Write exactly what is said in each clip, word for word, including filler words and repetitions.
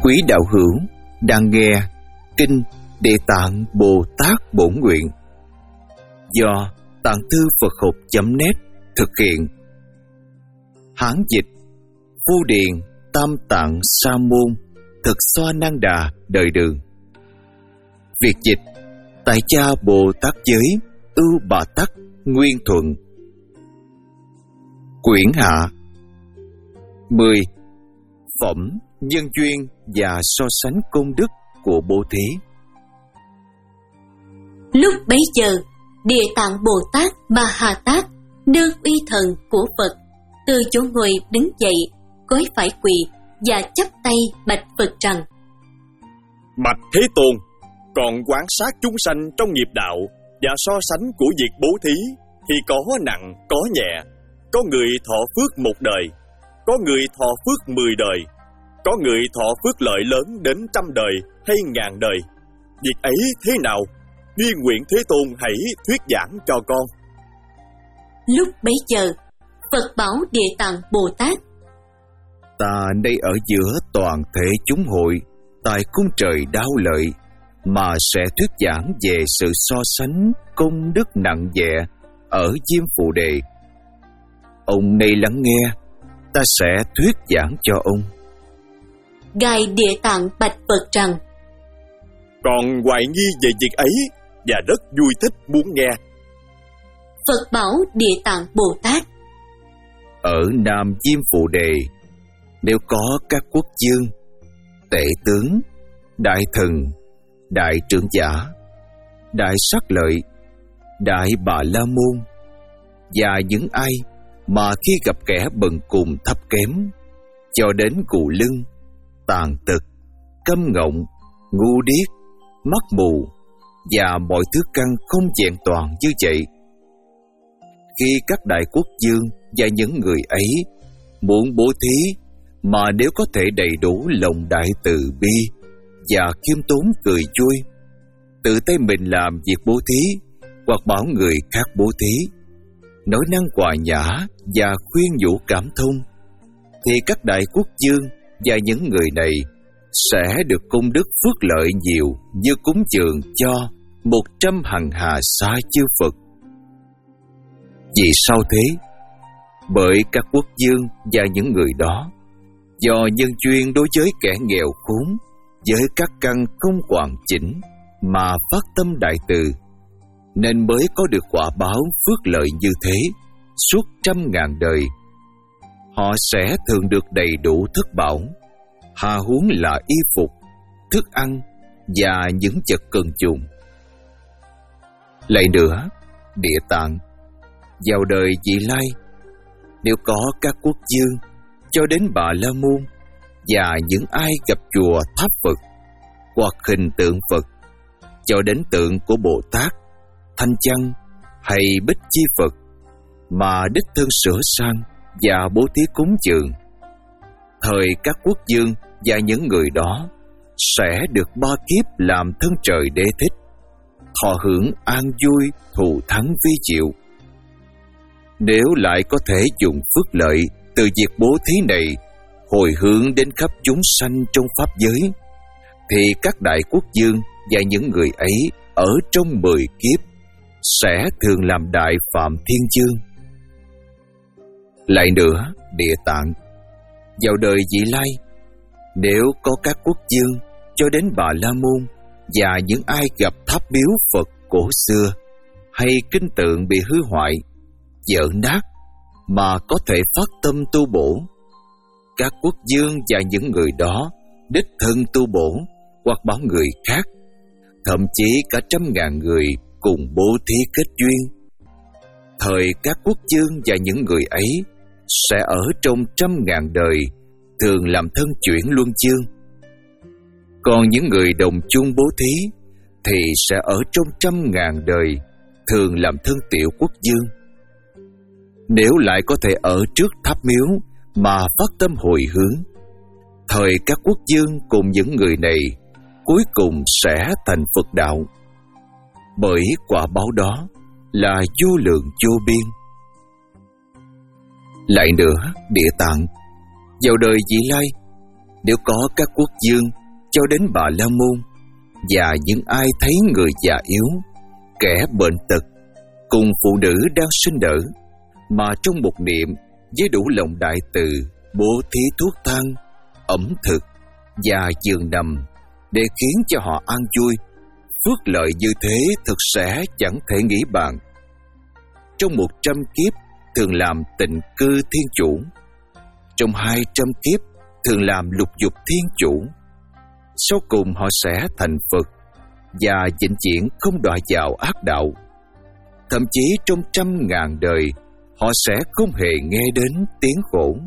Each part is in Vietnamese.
Quý đạo hữu đang nghe Kinh Địa Tạng Bồ Tát Bổn Nguyện do Tạng Thư Phật Học chấm net thực hiện. Hán dịch Phu Điền Tam Tạng Sa Môn Thực Xoa Năng Đà Đời Đường. Việt dịch Tại Cha Bồ Tát Giới Ưu Bà Tắc Nguyên Thuận. Quyển hạ mười. Phẩm nhân duyên và so sánh công đức của Bố Thí. Lúc bấy giờ, Địa Tạng Bồ Tát Ma Ha Tát, nương uy thần của Phật, từ chỗ ngồi đứng dậy, gối phải quỳ và chắp tay bạch Phật rằng: Bạch Thế Tôn, còn quan sát chúng sanh trong nghiệp đạo và so sánh của việc bố thí thì có nặng có nhẹ. Có người thọ phước một đời, có người thọ phước mười đời, có người thọ phước lợi lớn đến trăm đời hay ngàn đời. Việc ấy thế nào? Duy nguyện Thế Tôn hãy thuyết giảng cho con. Lúc bấy giờ, Phật bảo Địa Tạng Bồ Tát: Ta đây ở giữa toàn thể chúng hội tại cung trời Đao Lợi mà sẽ thuyết giảng về sự so sánh công đức nặng nhẹ ở Diêm Phù Đề. Ông này lắng nghe, ta sẽ thuyết giảng cho ông. Ngài Địa Tạng bạch Phật rằng: Còn hoài nghi về việc ấy và rất vui thích muốn nghe. Phật bảo Địa Tạng Bồ Tát: Ở Nam Diêm Phù Đề, nếu có các quốc vương, tể tướng, đại thần, đại trưởng giả, đại sắc lợi, đại bà la môn và những ai mà khi gặp kẻ bần cùng thấp kém cho đến cù lưng, tàn tật, câm ngọng, ngu điếc, mắt mù và mọi thứ căn không vẹn toàn như vậy, khi các đại quốc vương và những người ấy muốn bố thí mà nếu có thể đầy đủ lòng đại từ bi và khiêm tốn cười vui, tự tay mình làm việc bố thí hoặc bảo người khác bố thí, nói năng hòa nhã và khuyên nhủ cảm thông, thì các đại quốc vương và những người này sẽ được công đức phước lợi nhiều như cúng dường cho một trăm hằng hà sa chư Phật. Vì sao thế? Bởi các quốc vương và những người đó do nhân duyên đối với kẻ nghèo khốn với các căn không hoàn chỉnh mà phát tâm đại từ, nên mới có được quả báo phước lợi như thế suốt trăm ngàn đời. Họ sẽ thường được đầy đủ thức bảo, hà huống là y phục, thức ăn và những vật cần dùng. Lại nữa, Địa Tạng, vào đời vị lai, nếu có các quốc vương cho đến Bà La Môn và những ai gặp chùa tháp Phật hoặc hình tượng Phật, cho đến tượng của Bồ Tát, Thanh Chăng hay Bích Chi Phật mà đích thân sửa sang và bố thí cúng dường, thời các quốc vương và những người đó sẽ được ba kiếp làm thân trời đế thích, thọ hưởng an vui, thù thắng vi diệu. Nếu lại có thể dùng phước lợi từ việc bố thí này hồi hướng đến khắp chúng sanh trong pháp giới, thì các đại quốc vương và những người ấy ở trong mười kiếp sẽ thường làm đại phạm thiên dương. Lại nữa, Địa Tạng, vào đời vị lai, nếu có các quốc vương cho đến Bà La Môn và những ai gặp tháp miếu Phật cổ xưa hay kinh tượng bị hư hoại, dở nát mà có thể phát tâm tu bổ, các quốc vương và những người đó đích thân tu bổ hoặc bảo người khác, thậm chí cả trăm ngàn người cùng bố thí kết duyên, thời các quốc vương và những người ấy sẽ ở trong trăm ngàn đời thường làm thân chuyển luân chương. Còn những người đồng chung bố thí thì sẽ ở trong trăm ngàn đời thường làm thân tiểu quốc vương. Nếu lại có thể ở trước tháp miếu mà phát tâm hồi hướng, thời các quốc vương cùng những người này cuối cùng sẽ thành Phật đạo, bởi quả báo đó là vô lượng vô biên. Lại nữa, Địa Tạng, vào đời vị lai, Nếu có các quốc vương cho đến Bà La Môn và những ai thấy người già yếu, kẻ bệnh tật cùng phụ nữ đang sinh nở mà trong một niệm với đủ lòng đại từ bố thí thuốc thang, ẩm thực và giường nằm để khiến cho họ an vui, phước lợi như thế thực sẽ chẳng thể nghĩ bàn. Trong một trăm kiếp thường làm tịnh cư thiên chủ, trong hai trăm kiếp thường làm lục dục thiên chủ, sau cùng họ sẽ thành Phật và vĩnh viễn không đọa vào ác đạo. Thậm chí trong trăm ngàn đời họ sẽ không hề nghe đến tiếng khổ.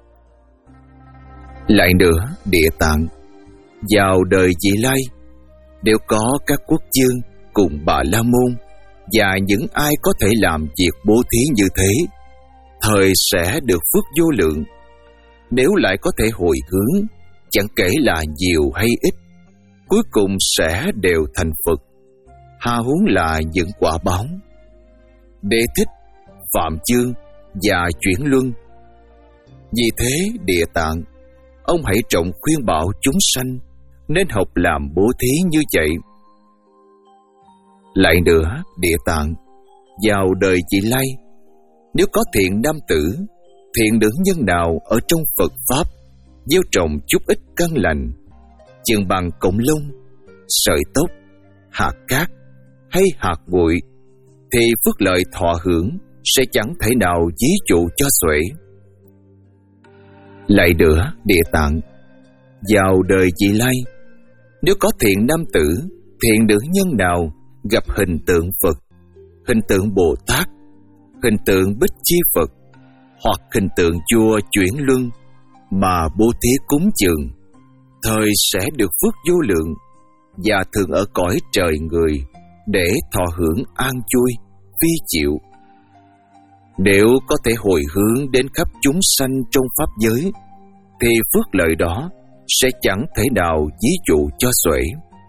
Lại nữa, Địa Tạng vào đời vị lai đều có các quốc vương cùng Bà La Môn và những ai có thể làm việc bố thí như thế, thời sẽ được phước vô lượng. Nếu lại có thể hồi hướng, chẳng kể là nhiều hay ít, cuối cùng sẽ đều thành Phật, hà huống là những quả báo. Đế Thích, Phạm Chương và Chuyển Luân. Vì thế, Địa Tạng, ông hãy trọng khuyên bảo chúng sanh nên học làm bố thí như vậy. Lại nữa, Địa Tạng vào đời vị lai, nếu có thiện nam tử, thiện nữ nhân nào ở trong Phật Pháp gieo trồng chút ít căn lành, chừng bằng cọng lông, sợi tóc, hạt cát hay hạt bụi, thì phước lợi thọ hưởng sẽ chẳng thể nào ví dụ cho xuể. Lại nữa, Địa Tạng vào đời vị lai, nếu có thiện nam tử, thiện nữ nhân nào gặp hình tượng Phật, hình tượng Bồ Tát, hình tượng Bích Chi Phật hoặc hình tượng vua Chuyển Luân mà bố thí cúng dường, thời sẽ được phước vô lượng và thường ở cõi trời người để thọ hưởng an vui, vi chịu. Nếu có thể hồi hướng đến khắp chúng sanh trong pháp giới, thì phước lợi đó sẽ chẳng thể nào ví dụ cho xuể.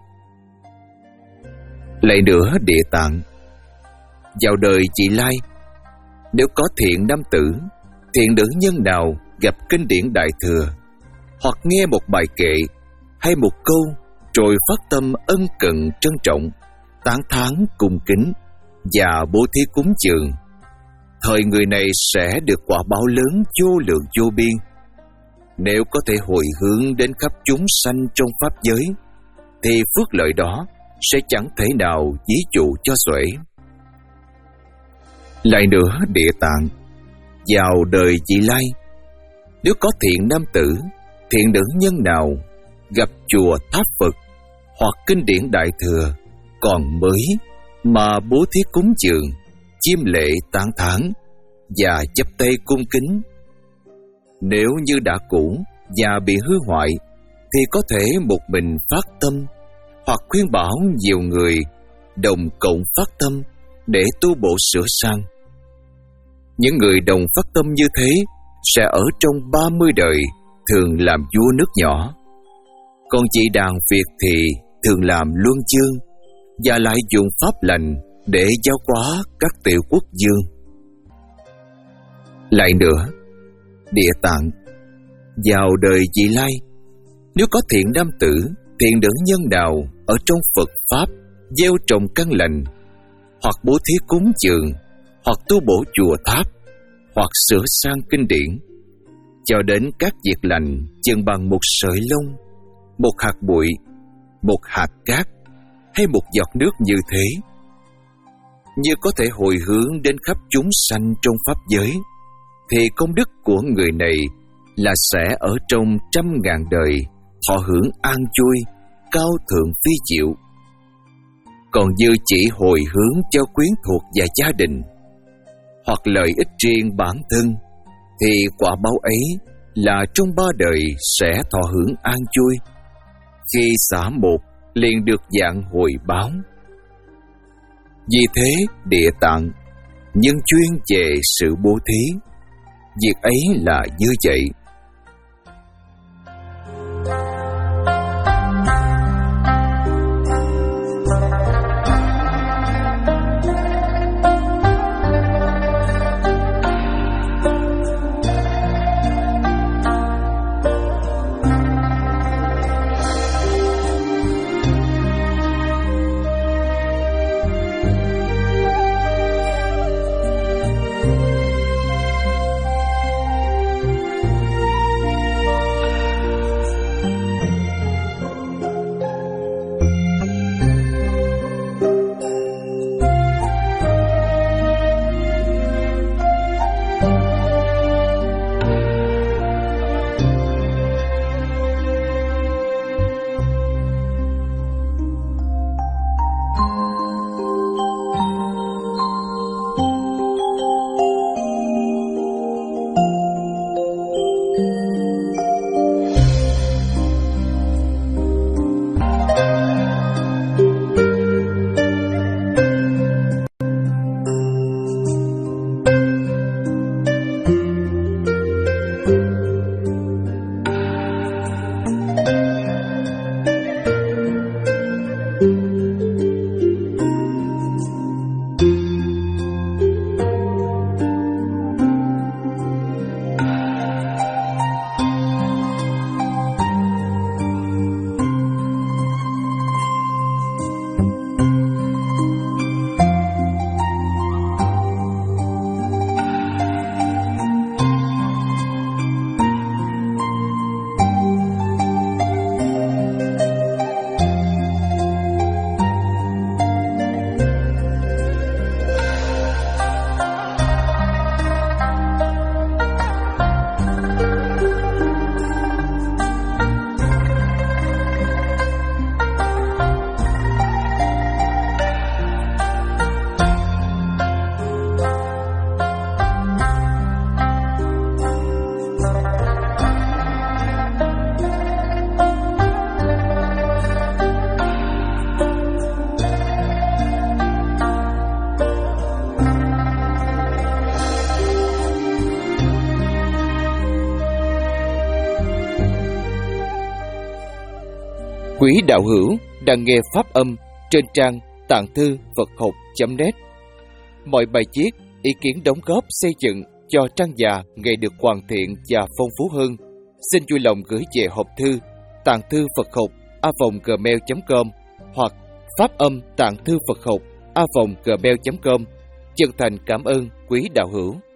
Lại nữa, Địa Tạng vào đời vị lai, nếu có thiện nam tử, thiện nữ nhân nào gặp kinh điển Đại Thừa, hoặc nghe một bài kệ hay một câu rồi phát tâm ân cần trân trọng, tán thán cung kính và bố thí cúng dường, thời người này sẽ được quả báo lớn vô lượng vô biên. Nếu có thể hồi hướng đến khắp chúng sanh trong pháp giới, thì phước lợi đó sẽ chẳng thể nào ví dụ cho xuể. Lại nữa, Địa Tạng vào đời vị lai, nếu có thiện nam tử, thiện nữ nhân nào gặp chùa tháp Phật hoặc kinh điển Đại Thừa còn mới mà bố thí cúng dường, chiêm lễ tán thán và chắp tay cung kính, nếu như đã cũ và bị hư hoại, thì có thể một mình phát tâm hoặc khuyên bảo nhiều người đồng cộng phát tâm để tu bổ sửa sang. Những người đồng phát tâm như thế sẽ ở trong ba mươi đời thường làm vua nước nhỏ, còn chị đàn Việt thì thường làm luân chương và lại dùng pháp lành để giáo hóa các tiểu quốc vương. Lại nữa, Địa Tạng vào đời vị lai, nếu có thiện nam tử, thiện nữ nhân nào ở trong Phật Pháp gieo trồng căn lành, hoặc bố thí cúng dường, hoặc tu bổ chùa tháp, hoặc sửa sang kinh điển, cho đến các việc lành chừng bằng một sợi lông, một hạt bụi, một hạt cát hay một giọt nước như thế, như có thể hồi hướng đến khắp chúng sanh trong pháp giới, thì công đức của người này là sẽ ở trong trăm ngàn đời thọ hưởng an vui, cao thượng phi diệu. Còn như chỉ hồi hướng cho quyến thuộc và gia đình, hoặc lợi ích riêng bản thân, thì quả báo ấy là trong ba đời sẽ thọ hưởng an vui, khi xả một liền được dạng hồi báo. Vì thế, Địa Tạng nhân chuyên về sự bố thí, việc ấy là như vậy. Quý đạo hữu đang nghe pháp âm trên trang tạng thư Phật học chấm net. Mọi bài viết, ý kiến đóng góp xây dựng cho trang già ngày được hoàn thiện và phong phú hơn, xin vui lòng gửi về hộp thư tạng thư Phật học a vòng gmail chấm com hoặc pháp âm tạng thư Phật học a vòng gmail chấm com. Chân thành cảm ơn quý đạo hữu.